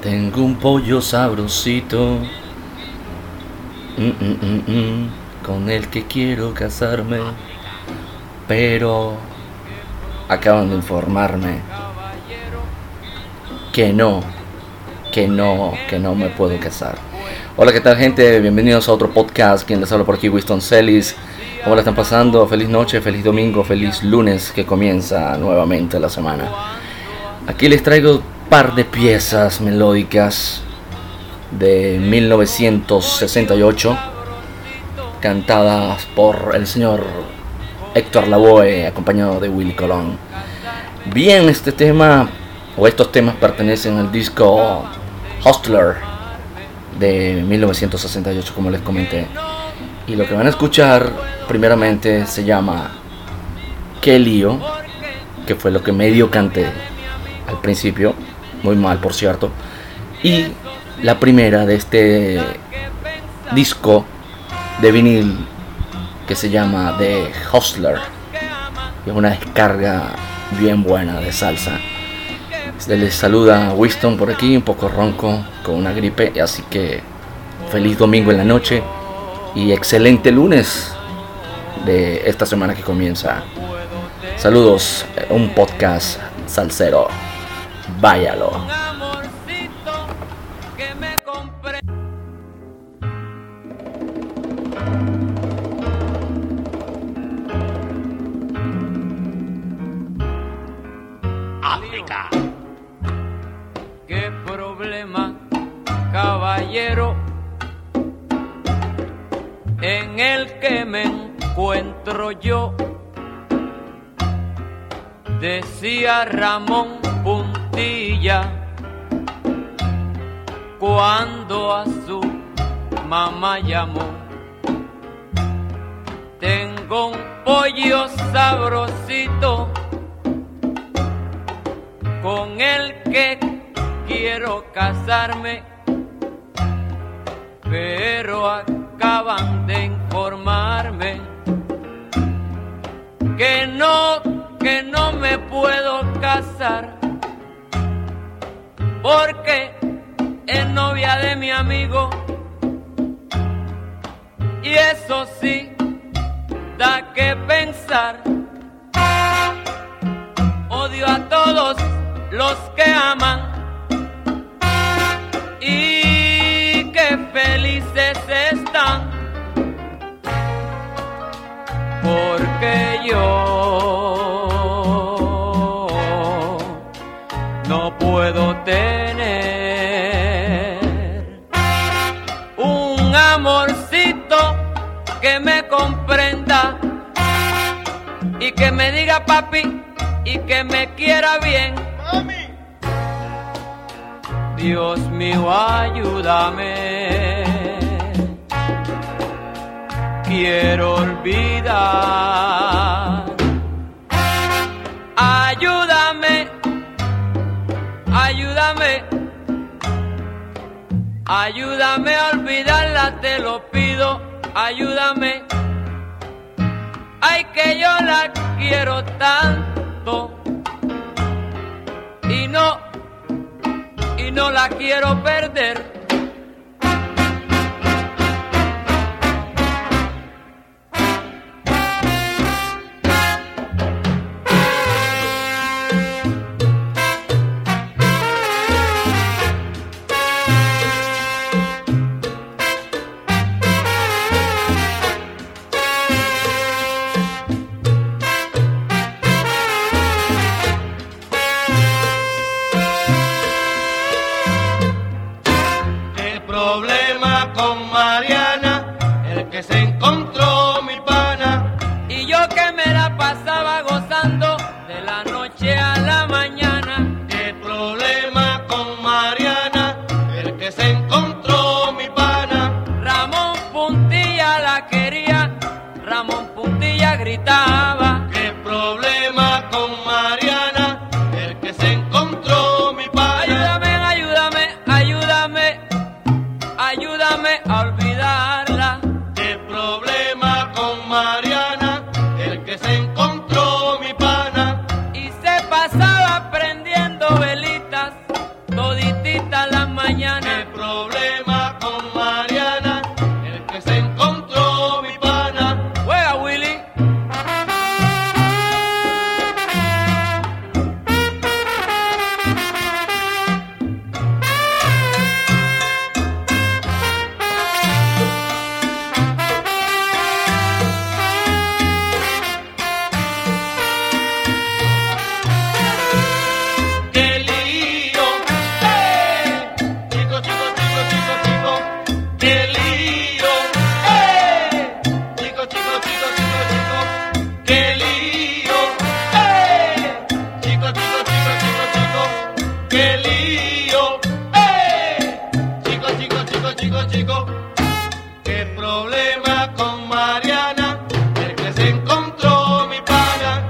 Tengo un pollo sabrosito, con el que quiero casarme, pero acaban de informarme que no me puedo casar. Hola, ¿qué tal, gente? Bienvenidos a otro podcast. Quien les habla por aquí, Winston Celis. ¿Cómo la están pasando? Feliz noche, feliz domingo, feliz lunes que comienza nuevamente la semana. Aquí les traigo un par de piezas melódicas de 1968 cantadas por el señor Héctor Lavoe acompañado de Willy Colón. Bien, este tema o estos temas pertenecen al disco Hustler de 1968, como les comenté. Y lo que van a escuchar primeramente se llama Qué lío, que fue lo que medio canté al principio, muy mal por cierto. Y la primera de este disco de vinil que se llama The Hustler, es una descarga bien buena de salsa. Se les saluda Winston por aquí, un poco ronco, con una gripe, así que feliz domingo en la noche y excelente lunes de esta semana que comienza. Saludos, un podcast salsero, váyalo. África. ¿Qué problema, caballero, en el que me encuentro yo? Decía Ramón Puntilla cuando a su mamá llamó. Tengo un pollo sabrosito con el que quiero casarme, pero acaban de informarme que no me puedo casar, porque es novia de mi amigo, y eso sí da que pensar. Odio a todos los que aman y que felices están, porque yo no puedo tener un amorcito que me comprenda y que me diga papi y que me quiera bien. Dios mío, ayúdame, quiero olvidar. Ayúdame, ayúdame, ayúdame a olvidarla, te lo pido, ayúdame. Ay, que yo la quiero tanto y no la quiero perder. Gritaba, qué problema con Mariana, el que se encontró mi pana. Ayúdame, ayúdame, ayúdame, ayúdame a olvidar. qué lío. ¡Eh! Chico, chico, chico, chico, chico, qué problema con Mariana, el que se encontró mi pana.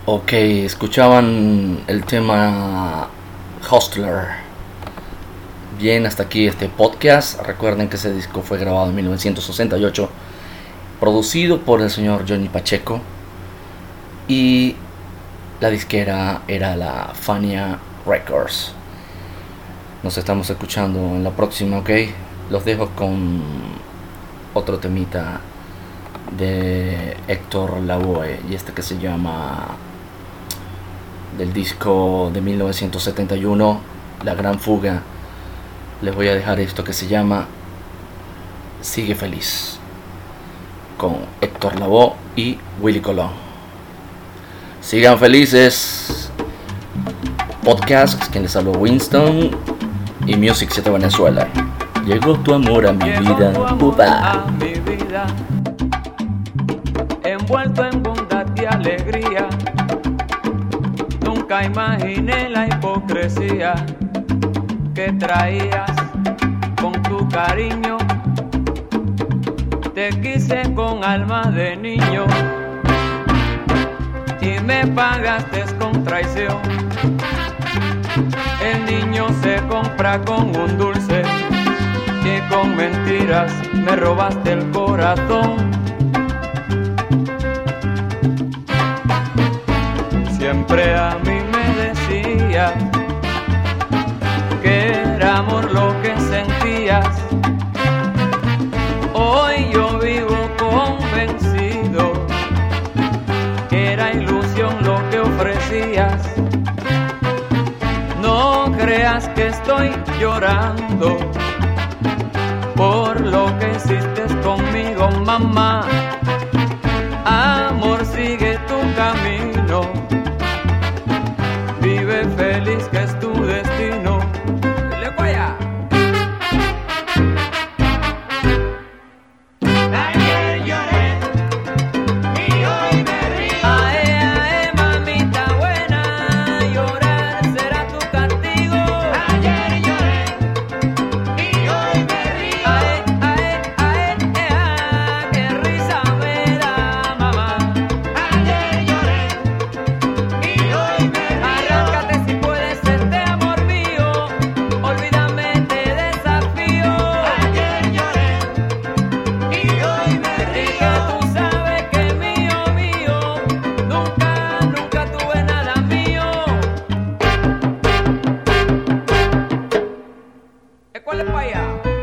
Ok, escuchaban el tema Hustler. Bien, hasta aquí este podcast. Recuerden que ese disco fue grabado en 1968, producido por el señor Johnny Pacheco, y la disquera era la Fania Records. Nos estamos escuchando en la próxima, ok. Los dejo con otro temita de Héctor Lavoe, y este que se llama, del disco de 1971, La Gran Fuga. Les voy a dejar esto que se llama Sigue Feliz, con Héctor Lavoe y Willy Colón. Sigan felices. Podcast, quien les habló, Winston, y Music 7 Venezuela. Llegó tu amor a mi vida, a mi vida, envuelto en bondad y alegría. Nunca imaginé la hipocresía que traías con tu cariño. Te quise con alma de niño y me pagaste con traición. El niño se compra con un dulce y con mentiras me robaste el corazón. Siempre a mí me decías que era amor lo que sentías. Hoy yo vivo convencido que era ilusión lo que ofrecías. No creas que estoy llorando por lo que hiciste conmigo, mamá. Amor, sigue tu camino, vive feliz que es tu destino. ¡Le guaya! Ayer lloré y hoy me río. Ae, ae, mamita buena, llorar será tu castigo. Ayer lloré y hoy me río. Ae, ae, ae, qué risa me da, mamá. Ayer lloré y hoy me río. Arráncate si puedes ser de amor mío, olvídame, te desafío. Ayer lloré y hoy me Y que río. tú sabes que mío, mío, nunca, nunca tuve nada mío. ¿Cuál es para allá?